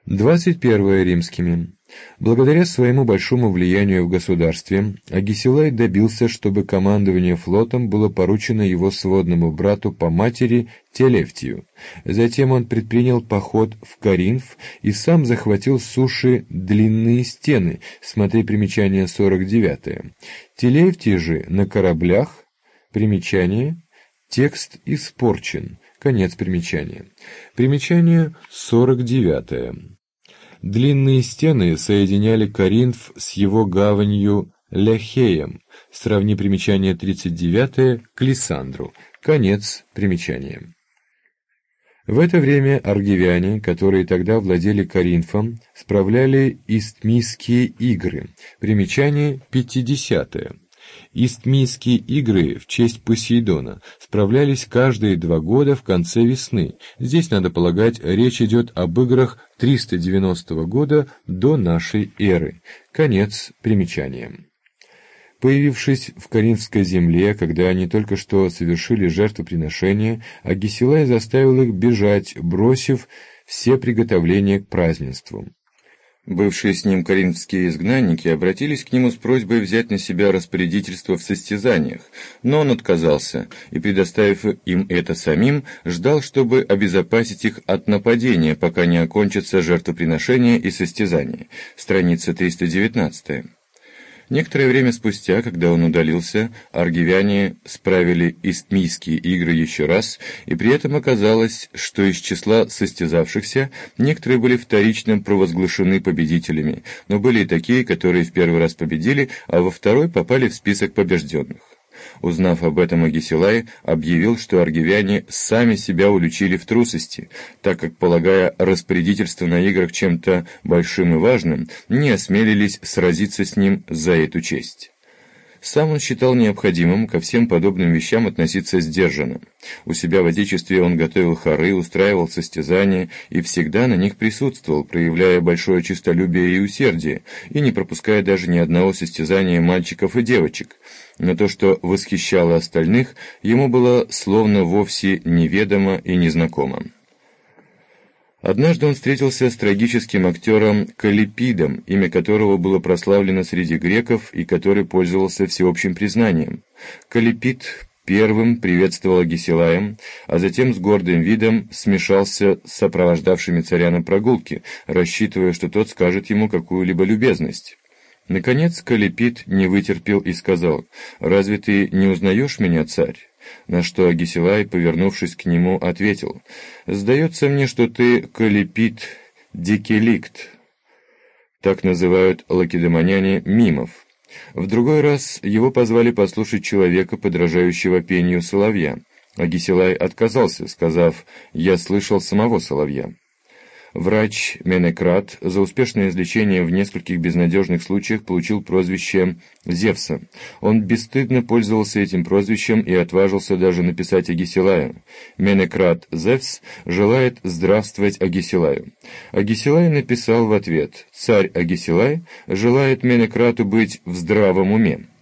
21 римскими. Благодаря своему большому влиянию в государстве, Агисилай добился, чтобы командование флотом было поручено его сводному брату по матери Телевтию. Затем он предпринял поход в Коринф и сам захватил с суши длинные стены, смотри примечание 49. Телевтий же на кораблях, примечание, текст испорчен, конец примечания. Примечание 49. Длинные стены соединяли Коринф с его гаванью Ляхеем, сравни примечание 39 к Лиссандру, конец примечания. В это время аргивяне, которые тогда владели Коринфом, справляли Истмийские игры, примечание 50. Истмийские игры в честь Посейдона справлялись каждые 2 года в конце весны. Здесь, надо полагать, речь идет об играх 390 года до нашей эры. Конец примечания. Появившись в Коринфской земле, когда они только что совершили жертвоприношение, Агисилай заставил их бежать, бросив все приготовления к праздненству. Бывшие с ним коринфские изгнанники обратились к нему с просьбой взять на себя распорядительство в состязаниях, но он отказался и, предоставив им это самим, ждал, чтобы обезопасить их от нападения, пока не окончатся жертвоприношения и состязания. Страница 319. Некоторое время спустя, когда он удалился, аргивяне справили Истмийские игры еще раз, и при этом оказалось, что из числа состязавшихся некоторые были вторично провозглашены победителями, но были и такие, которые в первый раз победили, а во второй попали в список побежденных. Узнав об этом, Агисилай объявил, что аргивяне сами себя уличили в трусости, так как, полагая распорядительство на играх чем-то большим и важным, не осмелились сразиться с ним за эту честь. Сам он считал необходимым ко всем подобным вещам относиться сдержанно. У себя в Отечестве он готовил хоры, устраивал состязания и всегда на них присутствовал, проявляя большое честолюбие и усердие, и не пропуская даже ни одного состязания мальчиков и девочек. Но то, что восхищало остальных, ему было словно вовсе неведомо и незнакомо. Однажды он встретился с трагическим актером Каллипидом, имя которого было прославлено среди греков и который пользовался всеобщим признанием. Каллипид первым приветствовал Агисилаем, а затем с гордым видом смешался с сопровождавшими царя на прогулке, рассчитывая, что тот скажет ему какую-либо любезность. Наконец Каллипид не вытерпел и сказал: «Разве ты не узнаешь меня, царь?» На что Агисилай, повернувшись к нему, ответил: «Сдается мне, что ты Каллипид Дикеликт». Так называют лакедемоняне мимов. В другой раз его позвали послушать человека, подражающего пению соловья. Агисилай отказался, сказав: «Я слышал самого соловья». Врач Менекрат за успешное излечение в нескольких безнадежных случаях получил прозвище Зевса. Он бесстыдно пользовался этим прозвищем и отважился даже написать Агисилаю: «Менекрат Зевс желает здравствовать Агисилаю». Агисилай написал в ответ: «Царь Агисилай желает Менекрату быть в здравом уме».